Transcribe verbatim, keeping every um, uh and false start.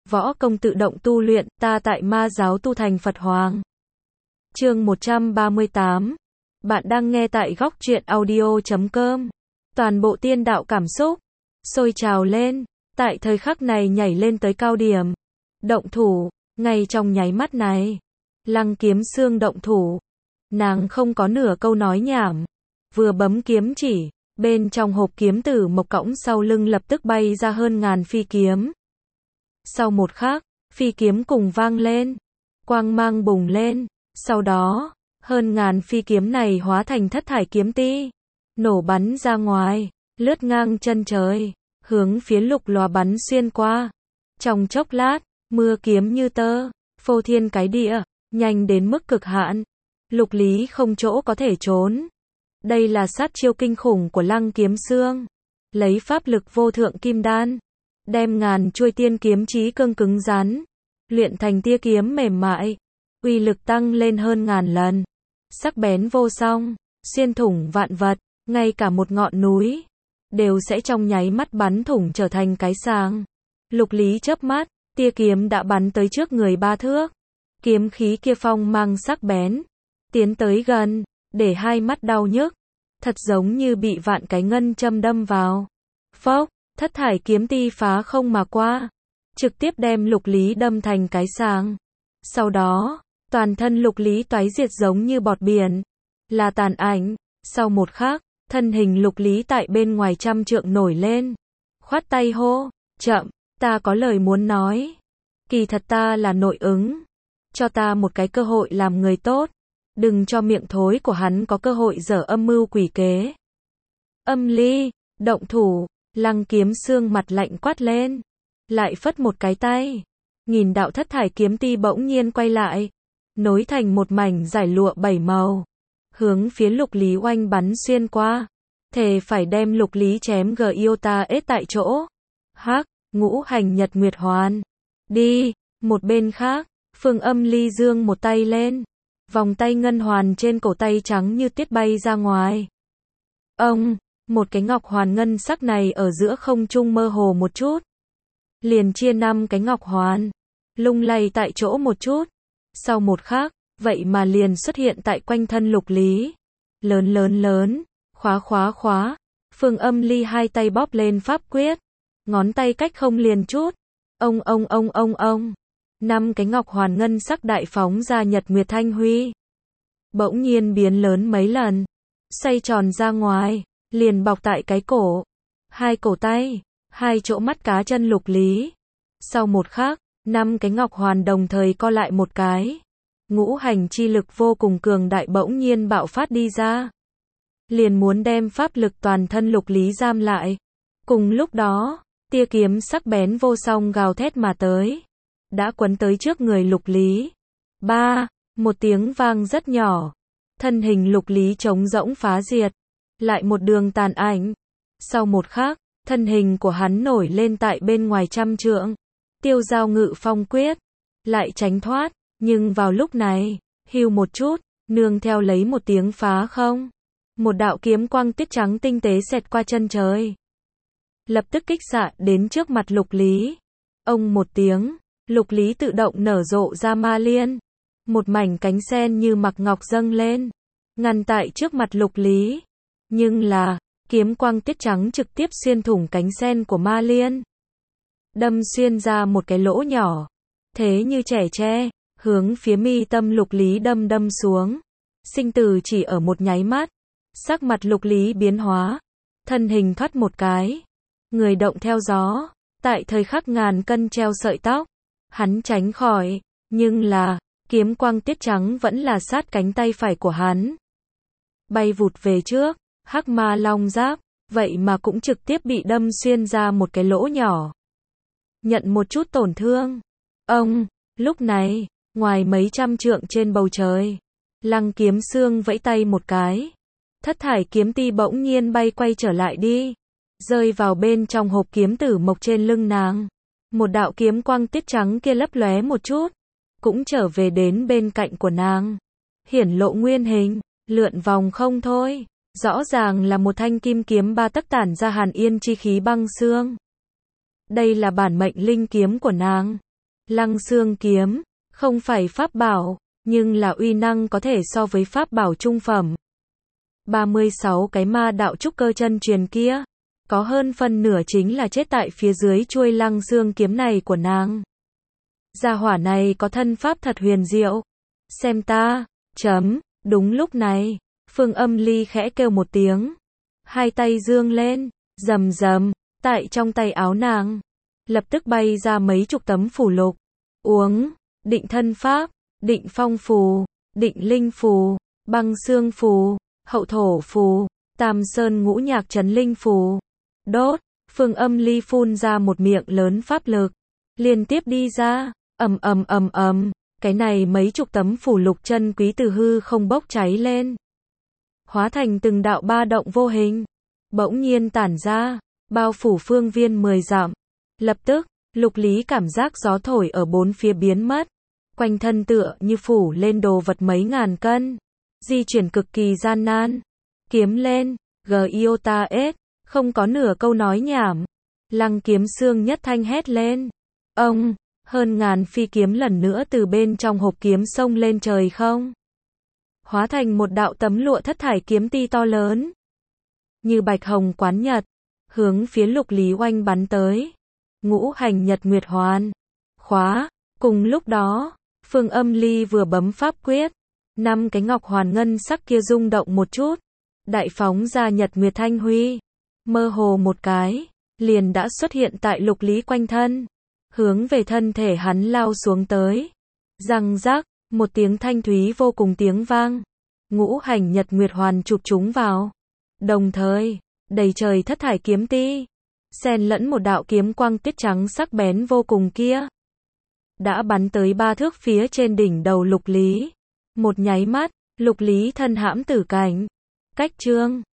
võ công tự động tu luyện, ta tại ma giáo tu thành Phật Hoàng. Chương một trăm ba mươi tám. Bạn đang nghe tại góc truyện audio chấm com. Toàn bộ tiên đạo cảm xúc sôi trào lên, tại thời khắc này nhảy lên tới cao điểm. Động thủ, ngay trong nháy mắt này, Lăng Kiếm Xương động thủ. Nàng không có nửa câu nói nhảm, vừa bấm kiếm chỉ, bên trong hộp kiếm tử mộc cõng sau lưng lập tức bay ra hơn ngàn phi kiếm. Sau một khắc, phi kiếm cùng vang lên, quang mang bùng lên, sau đó, hơn ngàn phi kiếm này hóa thành thất thải kiếm ti, nổ bắn ra ngoài, lướt ngang chân trời, hướng phía Lục Lòa bắn xuyên qua. Trong chốc lát, mưa kiếm như tơ, phô thiên cái địa, nhanh đến mức cực hạn. Lục Lý không chỗ có thể trốn. Đây là sát chiêu kinh khủng của Lăng Kiếm Xương. Lấy pháp lực vô thượng kim đan, đem ngàn chuôi tiên kiếm chí cương cứng rắn, luyện thành tia kiếm mềm mại, uy lực tăng lên hơn ngàn lần. Sắc bén vô song, xuyên thủng vạn vật, ngay cả một ngọn núi đều sẽ trong nháy mắt bắn thủng trở thành cái sàng. Lục Lý chớp mắt, tia kiếm đã bắn tới trước người ba thước. Kiếm khí kia phong mang sắc bén, tiến tới gần, để hai mắt đau nhức, thật giống như bị vạn cái ngân châm đâm vào. Phốc, thất thải kiếm ti phá không mà qua, trực tiếp đem Lục Lý đâm thành cái sàng. Sau đó, toàn thân Lục Lý toái diệt giống như bọt biển, là tàn ảnh. Sau một khắc, thân hình Lục Lý tại bên ngoài trăm trượng nổi lên, khoát tay hô, chậm, ta có lời muốn nói. Kỳ thật ta là nội ứng, cho ta một cái cơ hội làm người tốt, đừng cho miệng thối của hắn có cơ hội dở âm mưu quỷ kế. Âm Ly, động thủ. Lăng Kiếm Xương mặt lạnh quát lên, lại phất một cái tay, nghìn đạo thất thải kiếm ti bỗng nhiên quay lại, nối thành một mảnh giải lụa bảy màu, hướng phía Lục Lý oanh bắn xuyên qua, thề phải đem Lục Lý chém giota ết tại chỗ. Hắc, ngũ hành nhật nguyệt hoàn. Đi. Một bên khác, Phương Âm Ly giương một tay lên, vòng tay ngân hoàn trên cổ tay trắng như tuyết bay ra ngoài. Ông, một cái ngọc hoàn ngân sắc này ở giữa không trung mơ hồ một chút, liền chia năm cái ngọc hoàn, lung lay tại chỗ một chút. Sau một khắc, vậy mà liền xuất hiện tại quanh thân Lục Lý. Lớn lớn lớn, khóa khóa khóa. Phương Âm Ly hai tay bóp lên pháp quyết, ngón tay cách không liền chút. Ông ông ông ông ông. Năm cái ngọc hoàn ngân sắc đại phóng ra nhật nguyệt thanh huy, bỗng nhiên biến lớn mấy lần, xoay tròn ra ngoài, liền bọc tại cái cổ, hai cổ tay, hai chỗ mắt cá chân Lục Lý. Sau một khắc, năm cái ngọc hoàn đồng thời co lại một cái, ngũ hành chi lực vô cùng cường đại bỗng nhiên bạo phát đi ra, liền muốn đem pháp lực toàn thân Lục Lý giam lại. Cùng lúc đó, tia kiếm sắc bén vô song gào thét mà tới, đã quấn tới trước người Lục Lý. Ba, một tiếng vang rất nhỏ, thân hình Lục Lý trống rỗng phá diệt, lại một đường tàn ảnh. Sau một khắc, thân hình của hắn nổi lên tại bên ngoài trăm trượng, tiêu giao ngự phong quyết, lại tránh thoát, nhưng vào lúc này, hưu một chút, nương theo lấy một tiếng phá không, một đạo kiếm quang tiết trắng tinh tế xẹt qua chân trời, lập tức kích xạ đến trước mặt Lục Lý. Ông một tiếng, Lục Lý tự động nở rộ ra ma liên, một mảnh cánh sen như mặc ngọc dâng lên, ngăn tại trước mặt Lục Lý. Nhưng là, kiếm quang tiết trắng trực tiếp xuyên thủng cánh sen của ma liên, đâm xuyên ra một cái lỗ nhỏ, thế như trẻ tre, hướng phía mi tâm Lục Lý đâm đâm xuống. Sinh tử chỉ ở một nháy mắt, sắc mặt Lục Lý biến hóa, thân hình thoát một cái, người động theo gió, tại thời khắc ngàn cân treo sợi tóc, hắn tránh khỏi, nhưng là, kiếm quang tiết trắng vẫn là sát cánh tay phải của hắn, bay vụt về trước. Hắc ma long giáp, vậy mà cũng trực tiếp bị đâm xuyên ra một cái lỗ nhỏ, nhận một chút tổn thương. Ông, lúc này, ngoài mấy trăm trượng trên bầu trời, Lăng Kiếm Xương vẫy tay một cái, thất thải kiếm ti bỗng nhiên bay quay trở lại đi, rơi vào bên trong hộp kiếm tử mộc trên lưng nàng. Một đạo kiếm quang tiết trắng kia lấp lóe một chút, cũng trở về đến bên cạnh của nàng, hiển lộ nguyên hình, lượn vòng không thôi. Rõ ràng là một thanh kim kiếm ba tấc tản ra hàn yên chi khí băng xương. Đây là bản mệnh linh kiếm của nàng. Lăng xương kiếm, không phải pháp bảo, nhưng là uy năng có thể so với pháp bảo trung phẩm. ba mươi sáu cái ma đạo trúc cơ chân truyền kia, có hơn phân nửa chính là chết tại phía dưới chuôi lăng xương kiếm này của nàng. Gia hỏa này có thân pháp thật huyền diệu. Xem ta, chấm, đúng lúc này, Phương Âm Ly khẽ kêu một tiếng. Hai tay dương lên, rầm rầm, tại trong tay áo nàng, lập tức bay ra mấy chục tấm phù lục. Uống, định thân pháp, định phong phù, định linh phù, băng xương phù, hậu thổ phù, tam sơn ngũ nhạc trấn linh phù. Đốt, Phương Âm Ly phun ra một miệng lớn pháp lực, liên tiếp đi ra, ầm ầm ầm ầm, cái này mấy chục tấm phù lục chân quý từ hư không bốc cháy lên, hóa thành từng đạo ba động vô hình, bỗng nhiên tản ra, bao phủ phương viên mười dặm. Lập tức, Lục Lý cảm giác gió thổi ở bốn phía biến mất, quanh thân tựa như phủ lên đồ vật mấy ngàn cân, di chuyển cực kỳ gian nan. Kiếm lên, Giota S, không có nửa câu nói nhảm. Lăng Kiếm Xương nhất thanh hét lên. Ông, hơn ngàn phi kiếm lần nữa từ bên trong hộp kiếm xông lên trời không, hóa thành một đạo tấm lụa thất thải kiếm ti to lớn, như bạch hồng quán nhật, hướng phía Lục Lý oanh bắn tới. Ngũ hành nhật nguyệt hoàn, khóa. Cùng lúc đó, Phương Âm Ly vừa bấm pháp quyết, năm cái ngọc hoàn ngân sắc kia rung động một chút, đại phóng ra nhật nguyệt thanh huy, mơ hồ một cái, liền đã xuất hiện tại Lục Lý quanh thân, hướng về thân thể hắn lao xuống tới. Răng rắc, một tiếng thanh thúy vô cùng tiếng vang, ngũ hành nhật nguyệt hoàn chụp chúng vào. Đồng thời, đầy trời thất thải kiếm ti, xen lẫn một đạo kiếm quang tuyết trắng sắc bén vô cùng kia, đã bắn tới ba thước phía trên đỉnh đầu Lục Lý. Một nháy mắt, Lục Lý thân hãm tử cảnh. Cách chương